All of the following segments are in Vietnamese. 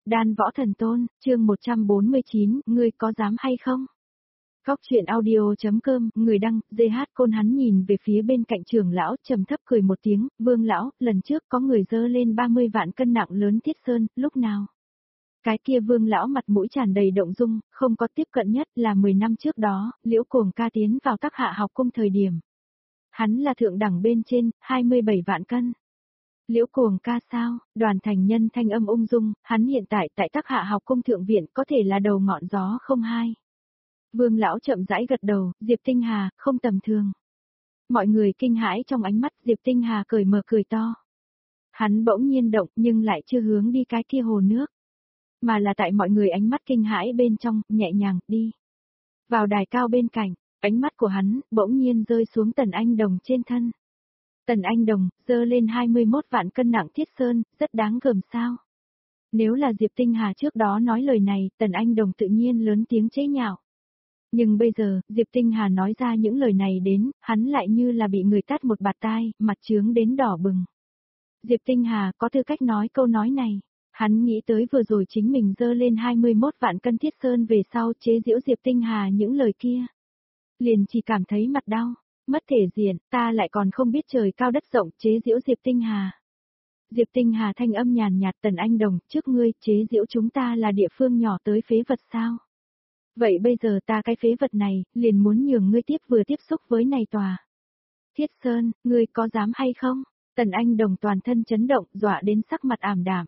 Đan Võ Thần Tôn, chương 149, ngươi có dám hay không? Góc truyện audio.com, người đăng, GH Côn. Hắn nhìn về phía bên cạnh trưởng lão, trầm thấp cười một tiếng, Vương lão, lần trước có người dơ lên 30 vạn cân nặng lớn Thiết Sơn, lúc nào? Cái kia Vương lão mặt mũi tràn đầy động dung, không có tiếp cận nhất là 10 năm trước đó, Liễu Cuồng ca tiến vào Tắc Hạ học cung thời điểm. Hắn là thượng đẳng bên trên, 27 vạn cân. Liễu Cuồng ca sao? Đoàn Thành Nhân thanh âm ung dung, hắn hiện tại tại Tắc Hạ học cung thượng viện có thể là đầu ngọn gió không hai. Vương lão chậm rãi gật đầu, Diệp Tinh Hà, không tầm thường. Mọi người kinh hãi trong ánh mắt, Diệp Tinh Hà cười mở cười to. Hắn bỗng nhiên động nhưng lại chưa hướng đi cái kia hồ nước, mà là tại mọi người ánh mắt kinh hãi bên trong, nhẹ nhàng, đi. Vào đài cao bên cạnh, ánh mắt của hắn, bỗng nhiên rơi xuống Tần Anh Đồng trên thân. Tần Anh Đồng, dơ lên 21 vạn cân nặng Thiết Sơn, rất đáng gờm sao. Nếu là Diệp Tinh Hà trước đó nói lời này, Tần Anh Đồng tự nhiên lớn tiếng chế nhạo. Nhưng bây giờ, Diệp Tinh Hà nói ra những lời này đến, hắn lại như là bị người tát một bạt tai, mặt trướng đến đỏ bừng. Diệp Tinh Hà có tư cách nói câu nói này. Hắn nghĩ tới vừa rồi chính mình dơ lên 21 vạn cân Thiết Sơn về sau chế giễu Diệp Tinh Hà những lời kia. Liền chỉ cảm thấy mặt đau, mất thể diện, ta lại còn không biết trời cao đất rộng chế giễu Diệp Tinh Hà. Diệp Tinh Hà thanh âm nhàn nhạt, Tần Anh Đồng, trước ngươi chế giễu chúng ta là địa phương nhỏ tới phế vật sao? Vậy bây giờ ta cái phế vật này, liền muốn nhường ngươi vừa tiếp xúc với này tòa Thiết Sơn, ngươi có dám hay không? Tần Anh Đồng toàn thân chấn động, dọa đến sắc mặt ảm đạm.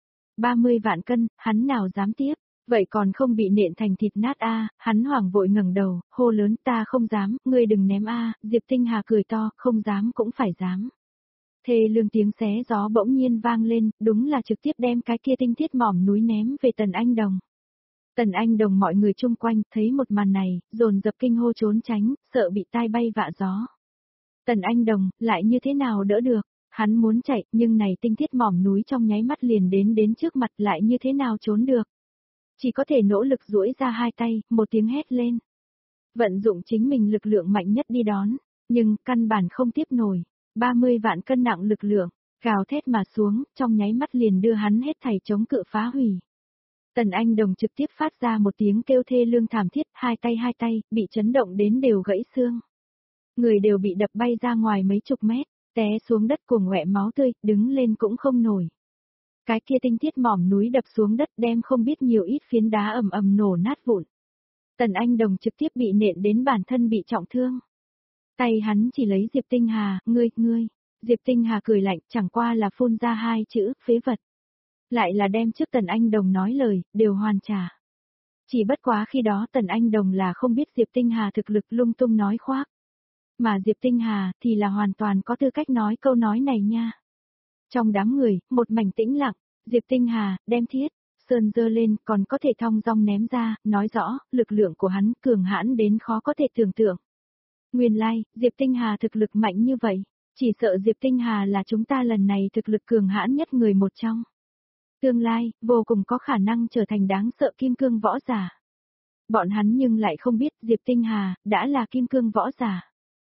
30 vạn cân, hắn nào dám tiếp, vậy còn không bị nện thành thịt nát a? Hắn hoảng vội ngẩng đầu, hô lớn, ta không dám, ngươi đừng ném a. Diệp Tinh Hà cười to, không dám cũng phải dám. Thê lương tiếng xé gió bỗng nhiên vang lên, đúng là trực tiếp đem cái kia tinh thiết mỏm núi ném về Tần Anh Đồng. Tần Anh Đồng mọi người chung quanh thấy một màn này, dồn dập kinh hô trốn tránh, sợ bị tai bay vạ gió. Tần Anh Đồng, lại như thế nào đỡ được? Hắn muốn chạy, nhưng này tinh thiết mỏm núi trong nháy mắt liền đến trước mặt, lại như thế nào trốn được. Chỉ có thể nỗ lực duỗi ra hai tay, một tiếng hét lên. Vận dụng chính mình lực lượng mạnh nhất đi đón, nhưng căn bản không tiếp nổi. 30 vạn cân nặng lực lượng, gào thét mà xuống, trong nháy mắt liền đưa hắn hết thảy chống cự phá hủy. Tần Anh Đồng trực tiếp phát ra một tiếng kêu thê lương thảm thiết, hai tay, bị chấn động đến đều gãy xương. Người đều bị đập bay ra ngoài mấy chục mét. Té xuống đất cuồng quẹ máu tươi, đứng lên cũng không nổi. Cái kia tinh thiết mỏm núi đập xuống đất đem không biết nhiều ít phiến đá ầm ầm nổ nát vụn. Tần Anh Đồng trực tiếp bị nện đến bản thân bị trọng thương. Tay hắn chỉ lấy Diệp Tinh Hà, ngươi. Diệp Tinh Hà cười lạnh, chẳng qua là phun ra hai chữ, phế vật. Lại là đem trước Tần Anh Đồng nói lời, đều hoàn trả. Chỉ bất quá khi đó Tần Anh Đồng là không biết Diệp Tinh Hà thực lực lung tung nói khoác. Mà Diệp Tinh Hà thì là hoàn toàn có tư cách nói câu nói này nha. Trong đám người, một mảnh tĩnh lặng, Diệp Tinh Hà đem Thiết Sơn dơ lên còn có thể thong dong ném ra, nói rõ, lực lượng của hắn cường hãn đến khó có thể tưởng tượng. Nguyên lai, Diệp Tinh Hà thực lực mạnh như vậy, chỉ sợ Diệp Tinh Hà là chúng ta lần này thực lực cường hãn nhất người một trong. Tương lai, vô cùng có khả năng trở thành đáng sợ kim cương võ giả. Bọn hắn nhưng lại không biết Diệp Tinh Hà đã là kim cương võ giả.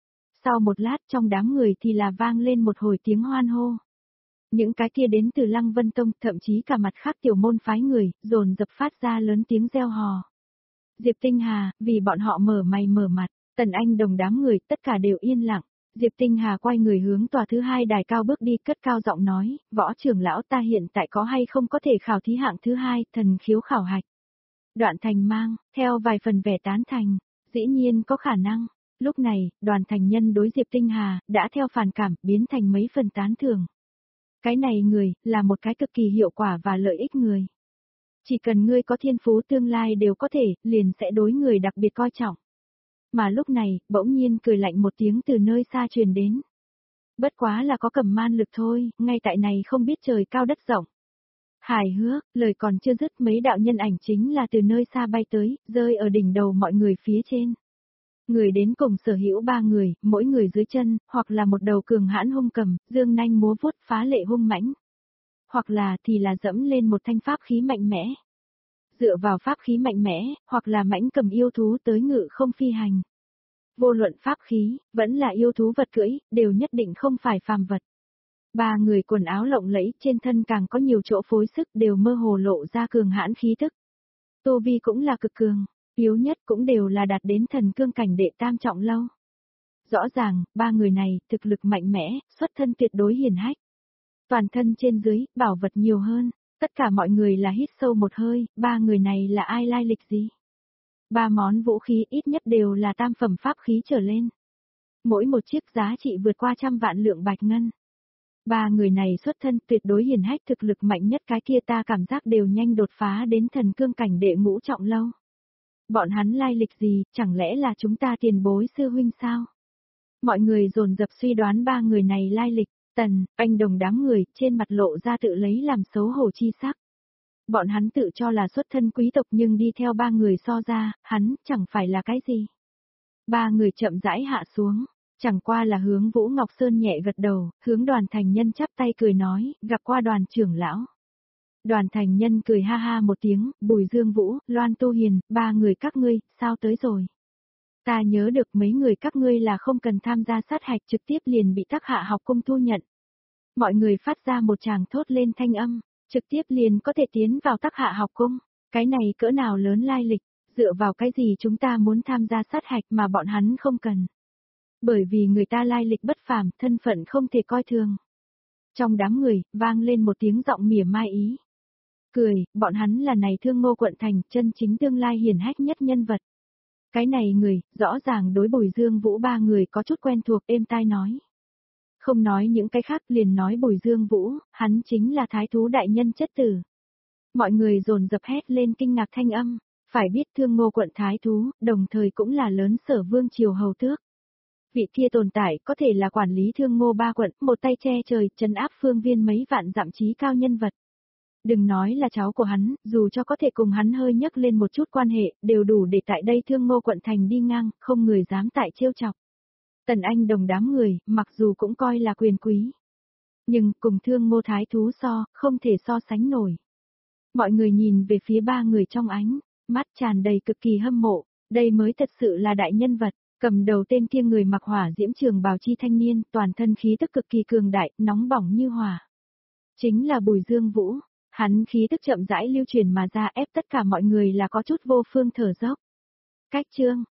Sau một lát trong đám người thì là vang lên một hồi tiếng hoan hô. Những cái kia đến từ Lăng Vân Tông, thậm chí cả mặt khác tiểu môn phái người, dồn dập phát ra lớn tiếng reo hò. Diệp Tinh Hà, vì bọn họ mở mày mở mặt, Tần Anh Đồng đám người tất cả đều yên lặng. Diệp Tinh Hà quay người hướng tòa thứ hai đài cao bước đi, cất cao giọng nói, võ trưởng lão ta hiện tại có hay không có thể khảo thí hạng thứ hai, thần khiếu khảo hạch. Đoạn Thành mang, theo vài phần vẻ tán thành, dĩ nhiên có khả năng. Lúc này, Đoàn Thành Nhân đối Diệp Tinh Hà, đã theo phản cảm, biến thành mấy phần tán thưởng. Cái này người, là một cái cực kỳ hiệu quả và lợi ích người. Chỉ cần ngươi có thiên phú tương lai đều có thể, liền sẽ đối người đặc biệt coi trọng. Mà lúc này, bỗng nhiên cười lạnh một tiếng từ nơi xa truyền đến. Bất quá là có cầm man lực thôi, ngay tại này không biết trời cao đất rộng. Hài hước, lời còn chưa dứt mấy đạo nhân ảnh chính là từ nơi xa bay tới, rơi ở đỉnh đầu mọi người phía trên. Người đến cùng sở hữu 3 người, mỗi người dưới chân, hoặc là một đầu cường hãn hung cầm, dương nanh múa vuốt phá lệ hung mãnh. Hoặc là thì là dẫm lên một thanh pháp khí mạnh mẽ. Dựa vào pháp khí mạnh mẽ, hoặc là mãnh cầm yêu thú tới ngự không phi hành. Vô luận pháp khí, vẫn là yêu thú vật cưỡi, đều nhất định không phải phàm vật. Ba người quần áo lộng lẫy, trên thân càng có nhiều chỗ phối sức đều mơ hồ lộ ra cường hãn khí tức. Tu vi cũng là cực cường, yếu nhất cũng đều là đạt đến thần cương cảnh đệ tam trọng lâu. Rõ ràng, ba người này, thực lực mạnh mẽ, xuất thân tuyệt đối hiển hách. Toàn thân trên dưới, bảo vật nhiều hơn, tất cả mọi người là hít sâu một hơi, ba người này là ai, lai lịch gì? Ba món vũ khí ít nhất đều là tam phẩm pháp khí trở lên. Mỗi một chiếc giá trị vượt qua 100 vạn lượng bạch ngân. Ba người này xuất thân tuyệt đối hiển hách, thực lực mạnh nhất cái kia ta cảm giác đều nhanh đột phá đến thần cương cảnh đệ ngũ trọng lâu. Bọn hắn lai lịch gì, chẳng lẽ là chúng ta tiền bối sư huynh sao? Mọi người dồn dập suy đoán ba người này lai lịch. Tần, anh đồng đám người, trên mặt lộ ra tự lấy làm xấu hổ chi sắc. Bọn hắn tự cho là xuất thân quý tộc nhưng đi theo ba người so ra, hắn chẳng phải là cái gì. Ba người chậm rãi hạ xuống, chẳng qua là hướng Vũ Ngọc Sơn nhẹ gật đầu, hướng Đoàn Thành Nhân chắp tay cười nói, gặp qua Đoàn trưởng lão. Đoàn Thành Nhân cười ha ha một tiếng, Bùi Dương Vũ, Loan Tu Hiền, ba người các ngươi, sao tới rồi? Ta nhớ được mấy người các ngươi là không cần tham gia sát hạch, trực tiếp liền bị Tắc Hạ học cung thu nhận. Mọi người phát ra một tràng thốt lên thanh âm, trực tiếp liền có thể tiến vào Tắc Hạ học cung. Cái này cỡ nào lớn lai lịch, dựa vào cái gì chúng ta muốn tham gia sát hạch mà bọn hắn không cần. Bởi vì người ta lai lịch bất phàm, thân phận không thể coi thường. Trong đám người, vang lên một tiếng giọng mỉa mai ý. Cười, bọn hắn là này Thương Ngô quận thành, chân chính tương lai hiển hách nhất nhân vật. Cái này người, rõ ràng đối Bùi Dương Vũ ba người có chút quen thuộc, êm tai nói. Không nói những cái khác, liền nói Bùi Dương Vũ, hắn chính là thái thú đại nhân chất tử. Mọi người dồn dập hét lên kinh ngạc thanh âm, phải biết Thương Ngô quận thái thú, đồng thời cũng là lớn Sở vương triều hầu tước. Vị kia tồn tại có thể là quản lý Thương Ngô ba quận, một tay che trời, trấn áp phương viên mấy vạn dặm chí cao nhân vật. Đừng nói là cháu của hắn, dù cho có thể cùng hắn hơi nhấc lên một chút quan hệ, đều đủ để tại đây Thương Ngô quận thành đi ngang, không người dám tại trêu chọc. Tần Anh đồng đám người, mặc dù cũng coi là quyền quý. Nhưng cùng Thương Ngô thái thú so, không thể so sánh nổi. Mọi người nhìn về phía ba người trong ánh, mắt tràn đầy cực kỳ hâm mộ, đây mới thật sự là đại nhân vật. Cầm đầu tên kia người mặc hỏa diễm trường bào chi thanh niên, toàn thân khí tức cực kỳ cường đại, nóng bỏng như hỏa. Chính là Bùi Dương Vũ, hắn khí tức chậm rãi lưu truyền mà ra ép tất cả mọi người là có chút vô phương thở dốc. Cách chương